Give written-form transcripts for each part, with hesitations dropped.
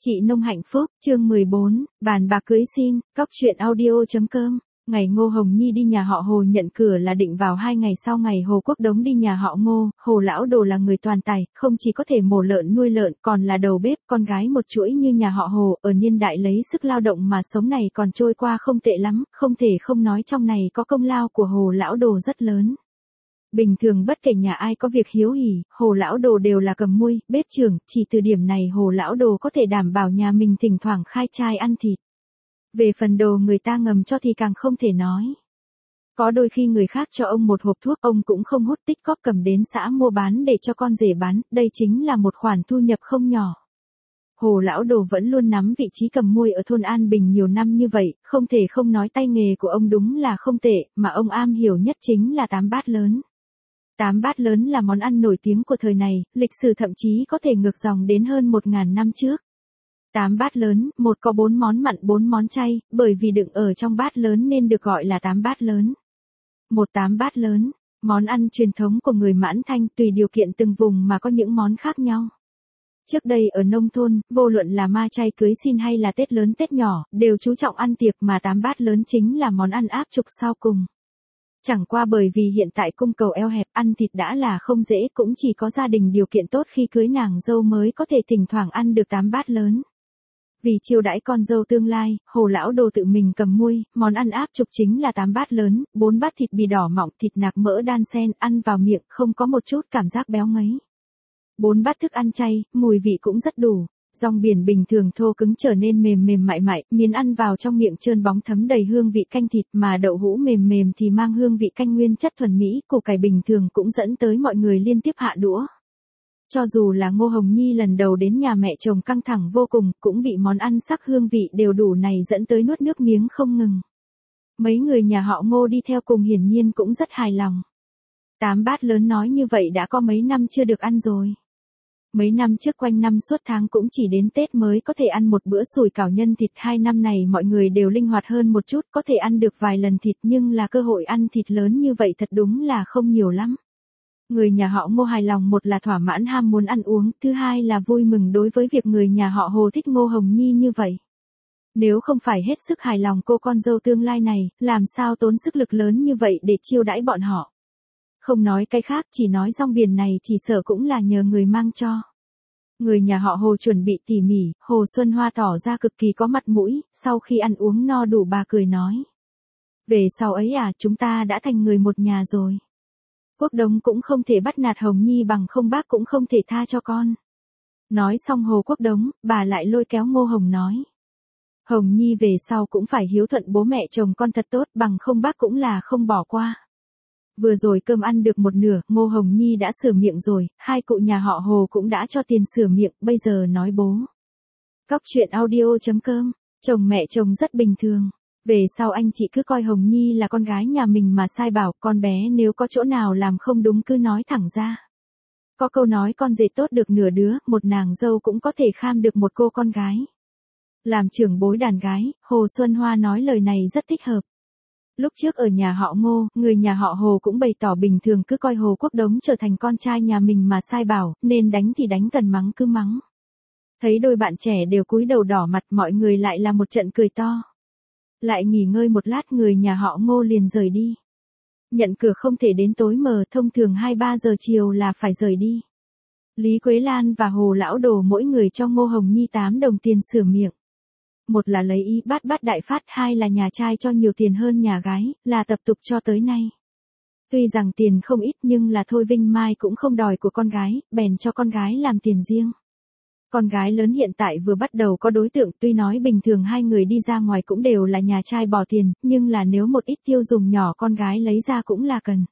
Chị Nông hạnh phúc, chương 14, bàn bạc cưới xin, cóc truyện audio.com. Ngày Ngô Hồng Nhi đi nhà họ Hồ nhận cửa là định vào 2 ngày sau ngày Hồ Quốc Đống đi nhà họ Ngô. Hồ lão Đồ là người toàn tài, không chỉ có thể mổ lợn nuôi lợn, còn là đầu bếp, con gái một chuỗi như nhà họ Hồ, ở niên đại lấy sức lao động mà sống này còn trôi qua không tệ lắm, không thể không nói trong này có công lao của Hồ lão Đồ rất lớn. Bình thường bất kể nhà ai có việc hiếu hỉ, Hồ lão Đồ đều là cầm mui, bếp trưởng, chỉ từ điểm này Hồ lão Đồ có thể đảm bảo nhà mình thỉnh thoảng khai trai ăn thịt. Về phần đồ người ta ngầm cho thì càng không thể nói. Có đôi khi người khác cho ông một hộp thuốc ông cũng không hút tích cóp cầm đến xã mua bán để cho con rể bán, đây chính là một khoản thu nhập không nhỏ. Hồ lão Đồ vẫn luôn nắm vị trí cầm môi ở thôn An Bình nhiều năm như vậy, không thể không nói tay nghề của ông đúng là không tệ, mà ông am hiểu nhất chính là tám bát lớn. Tám bát lớn là món ăn nổi tiếng của thời này, lịch sử thậm chí có thể ngược dòng đến hơn 1000 năm trước. Tám bát lớn, một có 4 món mặn 4 món chay, bởi vì đựng ở trong bát lớn nên được gọi là tám bát lớn. Một tám bát lớn, món ăn truyền thống của người Mãn Thanh tùy điều kiện từng vùng mà có những món khác nhau. Trước đây ở nông thôn, vô luận là ma chay cưới xin hay là Tết lớn Tết nhỏ, đều chú trọng ăn tiệc mà tám bát lớn chính là món ăn áp trục sau cùng. Chẳng qua bởi vì hiện tại cung cầu eo hẹp ăn thịt đã là không dễ, cũng chỉ có gia đình điều kiện tốt khi cưới nàng dâu mới có thể thỉnh thoảng ăn được tám bát lớn. Vì chiêu đãi con dâu tương lai, Hồ lão Đồ tự mình cầm muôi, món ăn áp trục chính là 8 bát lớn, 4 bát thịt bì đỏ mọng, thịt nạc mỡ đan xen, ăn vào miệng không có một chút cảm giác béo ngấy. 4 bát thức ăn chay, mùi vị cũng rất đủ. Rong biển bình thường thô cứng trở nên mềm mềm mại mại, miến ăn vào trong miệng trơn bóng thấm đầy hương vị canh thịt, mà đậu hũ mềm mềm thì mang hương vị canh nguyên chất thuần mỹ, củ cải bình thường cũng dẫn tới mọi người liên tiếp hạ đũa. Cho dù là Ngô Hồng Nhi lần đầu đến nhà mẹ chồng căng thẳng vô cùng, cũng bị món ăn sắc hương vị đều đủ này dẫn tới nuốt nước miếng không ngừng. Mấy người nhà họ Ngô đi theo cùng hiển nhiên cũng rất hài lòng. 8 bát lớn nói như vậy đã có mấy năm chưa được ăn rồi. Mấy năm trước quanh năm suốt tháng cũng chỉ đến Tết mới có thể ăn một bữa sủi cảo nhân thịt. 2 năm này mọi người đều linh hoạt hơn một chút, có thể ăn được vài lần thịt, nhưng là cơ hội ăn thịt lớn như vậy thật đúng là không nhiều lắm. Người nhà họ Ngô hài lòng, một là thỏa mãn ham muốn ăn uống, thứ hai là vui mừng đối với việc người nhà họ Hồ thích Ngô Hồng Nhi như vậy. Nếu không phải hết sức hài lòng cô con dâu tương lai này, làm sao tốn sức lực lớn như vậy để chiêu đãi bọn họ. Không nói cái khác, chỉ nói rong biển này chỉ sợ cũng là nhờ người mang cho. Người nhà họ Hồ chuẩn bị tỉ mỉ, Hồ Xuân Hoa tỏ ra cực kỳ có mặt mũi, sau khi ăn uống no đủ bà cười nói. Về sau ấy à, chúng ta đã thành người một nhà rồi. Quốc Đống cũng không thể bắt nạt Hồng Nhi bằng không, bác cũng không thể tha cho con. Nói xong Hồ Quốc Đống, bà lại lôi kéo Ngô Hồng nói. Hồng Nhi về sau cũng phải hiếu thuận bố mẹ chồng con thật tốt, bằng không bác cũng là không bỏ qua. Vừa rồi cơm ăn được một nửa, Ngô Hồng Nhi đã sửa miệng rồi, hai cụ nhà họ Hồ cũng đã cho tiền sửa miệng, bây giờ nói bố. Cóc truyện audio.com, chồng mẹ chồng rất bình thường. Về sau anh chị cứ coi Hồng Nhi là con gái nhà mình mà sai bảo, con bé nếu có chỗ nào làm không đúng cứ nói thẳng ra. Có câu nói con rể tốt được nửa đứa, một nàng dâu cũng có thể kham được một cô con gái. Làm trưởng bối đàn gái, Hồ Xuân Hoa nói lời này rất thích hợp. Lúc trước ở nhà họ Ngô, người nhà họ Hồ cũng bày tỏ bình thường cứ coi Hồ Quốc Đống trở thành con trai nhà mình mà sai bảo, nên đánh thì đánh, cần mắng cứ mắng. Thấy đôi bạn trẻ đều cúi đầu đỏ mặt, mọi người lại là một trận cười to. Lại nghỉ ngơi một lát, người nhà họ Ngô liền rời đi. Nhận cửa không thể đến tối mờ, thông thường 2-3 giờ chiều là phải rời đi. Lý Quế Lan và Hồ lão Đồ mỗi người cho Ngô Hồng Nhi 8 đồng tiền sửa miệng. Một là lấy ý bát bát đại phát, hai là nhà trai cho nhiều tiền hơn nhà gái, là tập tục cho tới nay. Tuy rằng tiền không ít nhưng là thôi Vinh Mai cũng không đòi của con gái, bèn cho con gái làm tiền riêng. Con gái lớn hiện tại vừa bắt đầu có đối tượng, tuy nói bình thường hai người đi ra ngoài cũng đều là nhà trai bỏ tiền, nhưng là nếu một ít tiêu dùng nhỏ con gái lấy ra cũng là cần.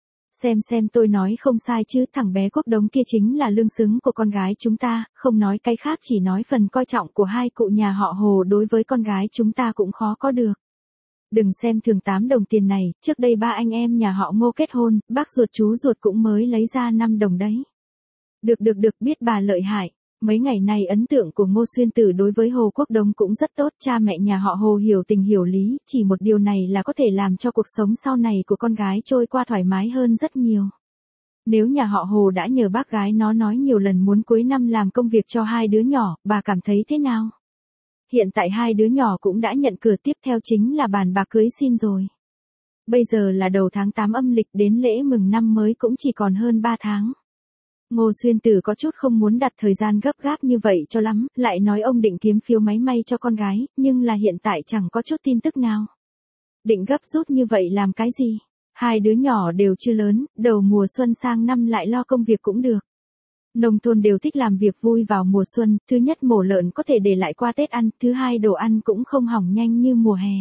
Xem tôi nói không sai chứ, thằng bé Quốc Đống kia chính là lương xứng của con gái chúng ta, không nói cái khác, chỉ nói phần coi trọng của hai cụ nhà họ Hồ đối với con gái chúng ta cũng khó có được. Đừng xem thường 8 đồng tiền này, trước đây ba anh em nhà họ Ngô kết hôn, bác ruột chú ruột cũng mới lấy ra 5 đồng đấy. Được, biết bà lợi hại. Mấy ngày nay ấn tượng của Ngô Xuyên Tử đối với Hồ Quốc Đống cũng rất tốt, cha mẹ nhà họ Hồ hiểu tình hiểu lý, chỉ một điều này là có thể làm cho cuộc sống sau này của con gái trôi qua thoải mái hơn rất nhiều. Nếu nhà họ Hồ đã nhờ bác gái nó nói nhiều lần muốn cuối năm làm công việc cho hai đứa nhỏ, bà cảm thấy thế nào? Hiện tại hai đứa nhỏ cũng đã nhận cửa, tiếp theo chính là bàn bạc cưới xin rồi. Bây giờ là đầu tháng 8 âm lịch, đến lễ mừng năm mới cũng chỉ còn hơn 3 tháng. Ngô Xuyên Tử có chút không muốn đặt thời gian gấp gáp như vậy cho lắm, lại nói ông định kiếm phiếu máy may cho con gái, nhưng là hiện tại chẳng có chút tin tức nào. Định gấp rút như vậy làm cái gì? Hai đứa nhỏ đều chưa lớn, đầu mùa xuân sang năm lại lo công việc cũng được. Nông thôn đều thích làm việc vui vào mùa xuân, thứ nhất mổ lợn có thể để lại qua Tết ăn, thứ hai đồ ăn cũng không hỏng nhanh như mùa hè.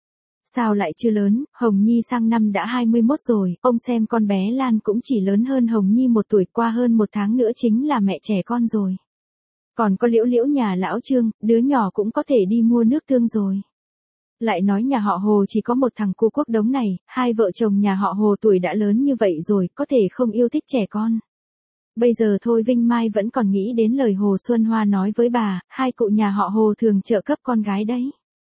Sao lại chưa lớn, Hồng Nhi sang năm đã 21 rồi, ông xem con bé Lan cũng chỉ lớn hơn Hồng Nhi 1 tuổi, qua hơn 1 tháng nữa chính là mẹ trẻ con rồi. Còn có Liễu Liễu nhà lão Trương, đứa nhỏ cũng có thể đi mua nước tương rồi. Lại nói nhà họ Hồ chỉ có một thằng cu Quốc Đống này, hai vợ chồng nhà họ Hồ tuổi đã lớn như vậy rồi, có thể không yêu thích trẻ con. Bây giờ thôi Vinh Mai vẫn còn nghĩ đến lời Hồ Xuân Hoa nói với bà, hai cụ nhà họ Hồ thường trợ cấp con gái đấy.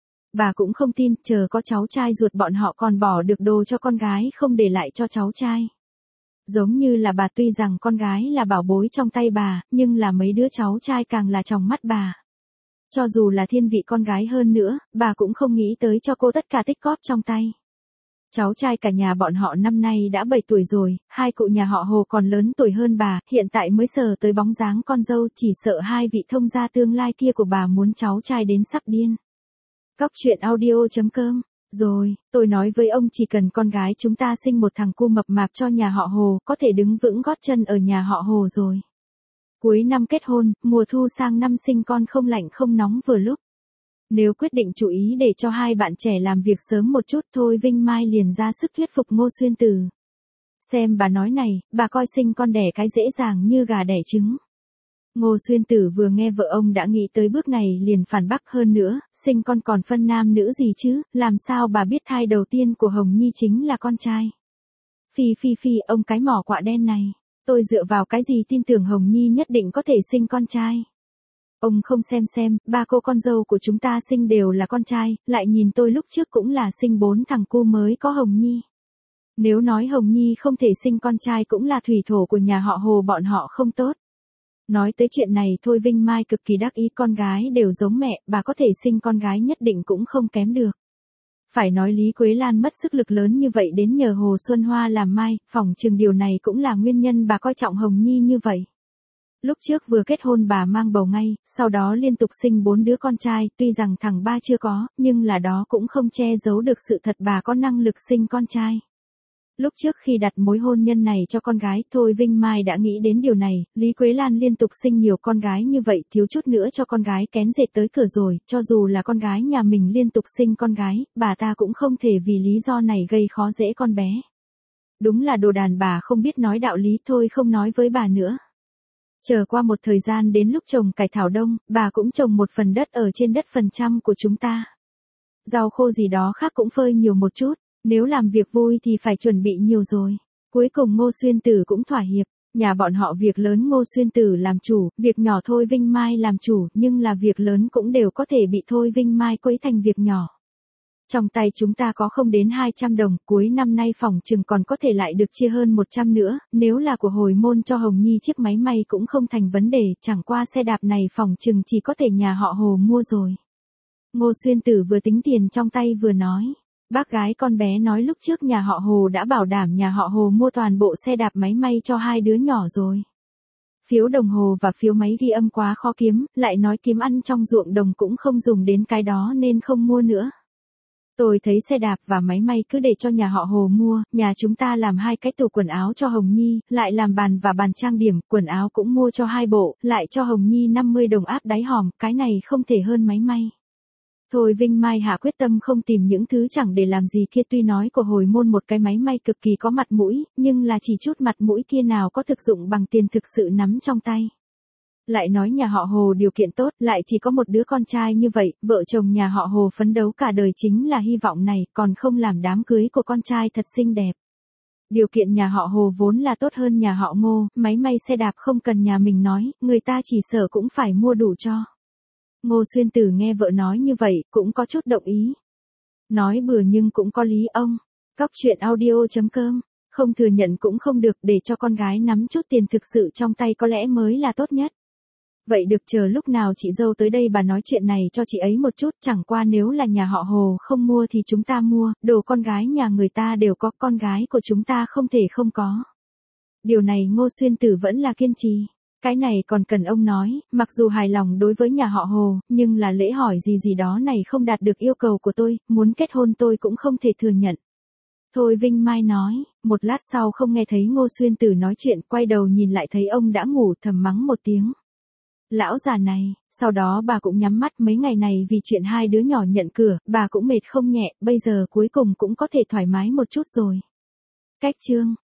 Bà cũng không tin, chờ có cháu trai ruột bọn họ còn bỏ được đồ cho con gái không để lại cho cháu trai. Giống như là bà, tuy rằng con gái là bảo bối trong tay bà, nhưng là mấy đứa cháu trai càng là trong mắt bà. Cho dù là thiên vị con gái hơn nữa, bà cũng không nghĩ tới cho cô tất cả tích cóp trong tay. Cháu trai cả nhà bọn họ năm nay đã 7 tuổi rồi, hai cụ nhà họ Hồ còn lớn tuổi hơn bà, hiện tại mới sờ tới bóng dáng con dâu, chỉ sợ hai vị thông gia tương lai kia của bà muốn cháu trai đến sắp điên. Cóc truyện audio.com. Rồi, tôi nói với ông chỉ cần con gái chúng ta sinh một thằng cu mập mạp cho nhà họ Hồ, có thể đứng vững gót chân ở nhà họ Hồ rồi. Cuối năm kết hôn, mùa thu sang năm sinh con không lạnh không nóng vừa lúc. Nếu quyết định chú ý để cho hai bạn trẻ làm việc sớm một chút, thôi Vinh Mai liền ra sức thuyết phục Ngô Xuyên Tử. Xem bà nói này, bà coi sinh con đẻ cái dễ dàng như gà đẻ trứng. Ngô Xuyên Tử vừa nghe vợ ông đã nghĩ tới bước này liền phản bác, hơn nữa, sinh con còn phân nam nữ gì chứ, làm sao bà biết thai đầu tiên của Hồng Nhi chính là con trai. Phi, ông cái mỏ quạ đen này, tôi dựa vào cái gì tin tưởng Hồng Nhi nhất định có thể sinh con trai. Ông không xem, ba cô con dâu của chúng ta sinh đều là con trai, lại nhìn tôi lúc trước cũng là sinh 4 thằng cu mới có Hồng Nhi. Nếu nói Hồng Nhi không thể sinh con trai cũng là thủy thổ của nhà họ Hồ bọn họ không tốt. Nói tới chuyện này thôi Vinh Mai cực kỳ đắc ý, con gái đều giống mẹ, bà có thể sinh con gái nhất định cũng không kém được. Phải nói Lý Quế Lan mất sức lực lớn như vậy đến nhờ Hồ Xuân Hoa làm mai, phỏng chừng điều này cũng là nguyên nhân bà coi trọng Hồng Nhi như vậy. Lúc trước vừa kết hôn bà mang bầu ngay, sau đó liên tục sinh 4 đứa con trai, tuy rằng thằng ba chưa có, nhưng là đó cũng không che giấu được sự thật bà có năng lực sinh con trai. Lúc trước khi đặt mối hôn nhân này cho con gái, thôi Vinh Mai đã nghĩ đến điều này, Lý Quế Lan liên tục sinh nhiều con gái như vậy, thiếu chút nữa cho con gái kén dệt tới cửa rồi, cho dù là con gái nhà mình liên tục sinh con gái, bà ta cũng không thể vì lý do này gây khó dễ con bé. Đúng là đồ đàn bà không biết nói đạo lý, thôi không nói với bà nữa. Chờ qua một thời gian đến lúc trồng cải thảo đông, bà cũng trồng một phần đất ở trên đất phần trăm của chúng ta. Rau khô gì đó khác cũng phơi nhiều một chút. Nếu làm việc vui thì phải chuẩn bị nhiều rồi. Cuối cùng Ngô Xuyên Tử cũng thỏa hiệp. Nhà bọn họ việc lớn Ngô Xuyên Tử làm chủ, việc nhỏ thôi Vinh Mai làm chủ, nhưng là việc lớn cũng đều có thể bị thôi Vinh Mai quấy thành việc nhỏ. Trong tay chúng ta có không đến 200 đồng, cuối năm nay phỏng chừng còn có thể lại được chia hơn 100 nữa, nếu là của hồi môn cho Hồng Nhi chiếc máy may cũng không thành vấn đề, chẳng qua xe đạp này phỏng chừng chỉ có thể nhà họ Hồ mua rồi. Ngô Xuyên Tử vừa tính tiền trong tay vừa nói. Bác gái con bé nói lúc trước nhà họ Hồ đã bảo đảm nhà họ Hồ mua toàn bộ xe đạp máy may cho hai đứa nhỏ rồi. Phiếu đồng hồ và phiếu máy ghi âm quá khó kiếm, lại nói kiếm ăn trong ruộng đồng cũng không dùng đến cái đó nên không mua nữa. Tôi thấy xe đạp và máy may cứ để cho nhà họ Hồ mua, nhà chúng ta làm 2 cái tủ quần áo cho Hồng Nhi, lại làm bàn và bàn trang điểm, quần áo cũng mua cho 2 bộ, lại cho Hồng Nhi 50 đồng áp đáy hòm, cái này không thể hơn máy may. Thôi Vinh Mai hạ quyết tâm không tìm những thứ chẳng để làm gì kia, tuy nói của hồi môn một cái máy may cực kỳ có mặt mũi, nhưng là chỉ chút mặt mũi kia nào có thực dụng bằng tiền thực sự nắm trong tay. Lại nói nhà họ Hồ điều kiện tốt, lại chỉ có một đứa con trai như vậy, vợ chồng nhà họ Hồ phấn đấu cả đời chính là hy vọng này, còn không làm đám cưới của con trai thật xinh đẹp. Điều kiện nhà họ Hồ vốn là tốt hơn nhà họ Ngô, máy may xe đạp không cần nhà mình nói, người ta chỉ sợ cũng phải mua đủ cho. Ngô Xuyên Tử nghe vợ nói như vậy, cũng có chút động ý. Nói bừa nhưng cũng có lý ông. Cóc truyện audio.com Không thừa nhận cũng không được, để cho con gái nắm chút tiền thực sự trong tay có lẽ mới là tốt nhất. Vậy được, chờ lúc nào chị dâu tới đây bà nói chuyện này cho chị ấy một chút, chẳng qua nếu là nhà họ Hồ không mua thì chúng ta mua, đồ con gái nhà người ta đều có, con gái của chúng ta không thể không có. Điều này Ngô Xuyên Tử vẫn là kiên trì. Cái này còn cần ông nói, mặc dù hài lòng đối với nhà họ Hồ, nhưng là lễ hỏi gì gì đó này không đạt được yêu cầu của tôi, muốn kết hôn tôi cũng không thể thừa nhận. Thôi Vinh Mai nói, một lát sau không nghe thấy Ngô Xuyên Tử nói chuyện, quay đầu nhìn lại thấy ông đã ngủ, thầm mắng một tiếng. Lão già này, sau đó bà cũng nhắm mắt, mấy ngày này vì chuyện hai đứa nhỏ nhận cửa, bà cũng mệt không nhẹ, bây giờ cuối cùng cũng có thể thoải mái một chút rồi. Cách chương